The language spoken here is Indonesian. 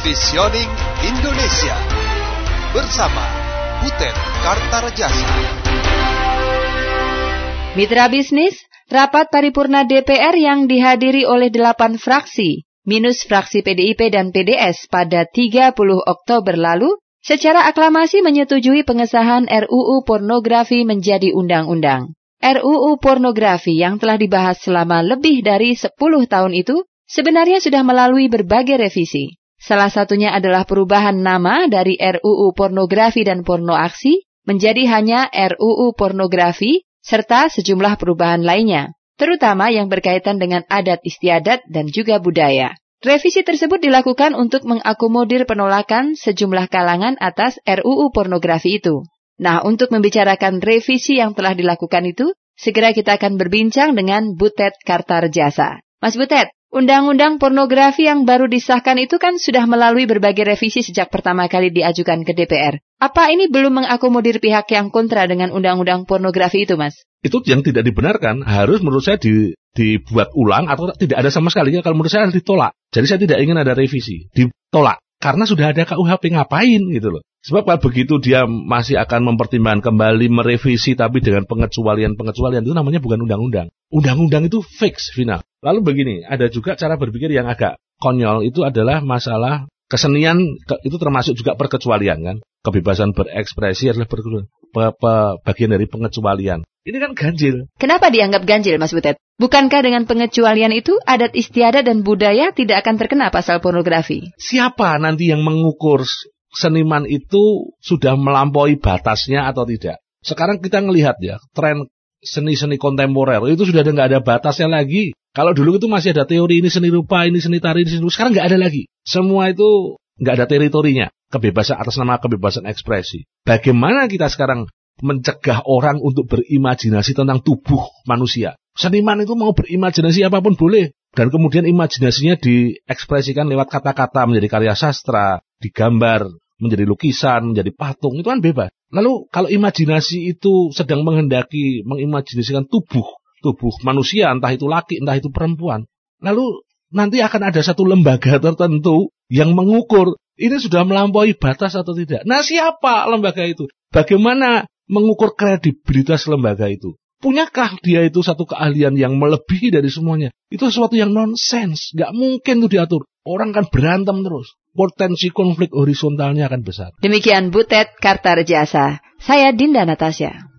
Visioning Indonesia bersama Butet Kartarejasa. Mitra bisnis, rapat paripurna DPR yang dihadiri oleh 8 fraksi, minus fraksi PDIP dan PDS pada 30 Oktober lalu, secara aklamasi menyetujui pengesahan RUU Pornografi menjadi undang-undang. RUU Pornografi yang telah dibahas selama lebih dari 10 tahun itu sebenarnya sudah melalui berbagai revisi. Salah satunya adalah perubahan nama dari RUU Pornografi dan Pornoaksi menjadi hanya RUU Pornografi serta sejumlah perubahan lainnya, terutama yang berkaitan dengan adat istiadat dan juga budaya. Revisi tersebut dilakukan untuk mengakomodir penolakan sejumlah kalangan atas RUU Pornografi itu. Nah, untuk membicarakan revisi yang telah dilakukan itu, segera kita akan berbincang dengan Butet Kartarejasa. Mas Butet, Undang-Undang Pornografi yang baru disahkan itu kan sudah melalui berbagai revisi sejak pertama kali diajukan ke DPR. Apa ini belum mengakomodir pihak yang kontra dengan Undang-Undang Pornografi itu, Mas? Itu yang tidak dibenarkan, harus menurut saya dibuat ulang atau tidak ada sama sekali. Kalau menurut saya harus ditolak. Jadi saya tidak ingin ada revisi, ditolak. Karena sudah ada KUHP, ngapain gitu loh. Sebab kalau begitu dia masih akan mempertimbangkan kembali merevisi tapi dengan pengecualian itu namanya bukan undang-undang. Undang-undang itu fix final. Lalu begini, ada juga cara berpikir yang agak konyol, itu adalah masalah kesenian, itu termasuk juga perkecualian kan. Kebebasan berekspresi adalah bagian dari pengecualian. Ini kan ganjil. Kenapa dianggap ganjil, Mas Butet? Bukankah dengan pengecualian itu adat istiadat dan budaya tidak akan terkena pasal pornografi? Siapa nanti yang mengukur seniman itu sudah melampaui batasnya atau tidak? Sekarang kita ngelihat ya, tren seni-seni kontemporer itu sudah nggak ada batasnya lagi. Kalau dulu itu masih ada teori ini seni rupa, ini seni tari, ini seni rupa. Sekarang nggak ada lagi. Semua itu nggak ada teritorinya. Kebebasan atas nama kebebasan ekspresi. Bagaimana kita sekarang mencegah orang untuk berimajinasi tentang tubuh manusia? Seniman itu mau berimajinasi apapun boleh. Dan kemudian imajinasinya diekspresikan lewat kata-kata, menjadi karya sastra, digambar, menjadi lukisan, menjadi patung, itu kan bebas. Lalu kalau imajinasi itu sedang menghendaki mengimajinasikan tubuh manusia, entah itu laki, entah itu perempuan, lalu nanti akan ada satu lembaga tertentu yang mengukur ini sudah melampaui batas atau tidak. Nah, siapa lembaga itu? Bagaimana mengukur kredibilitas lembaga itu? Punyakah dia itu satu keahlian yang melebihi dari semuanya? Itu sesuatu yang nonsens, nggak mungkin itu diatur. Orang kan berantem terus. Potensi konflik horizontalnya akan besar. Demikian Butet Kartarejasa. Saya Dinda Natasha.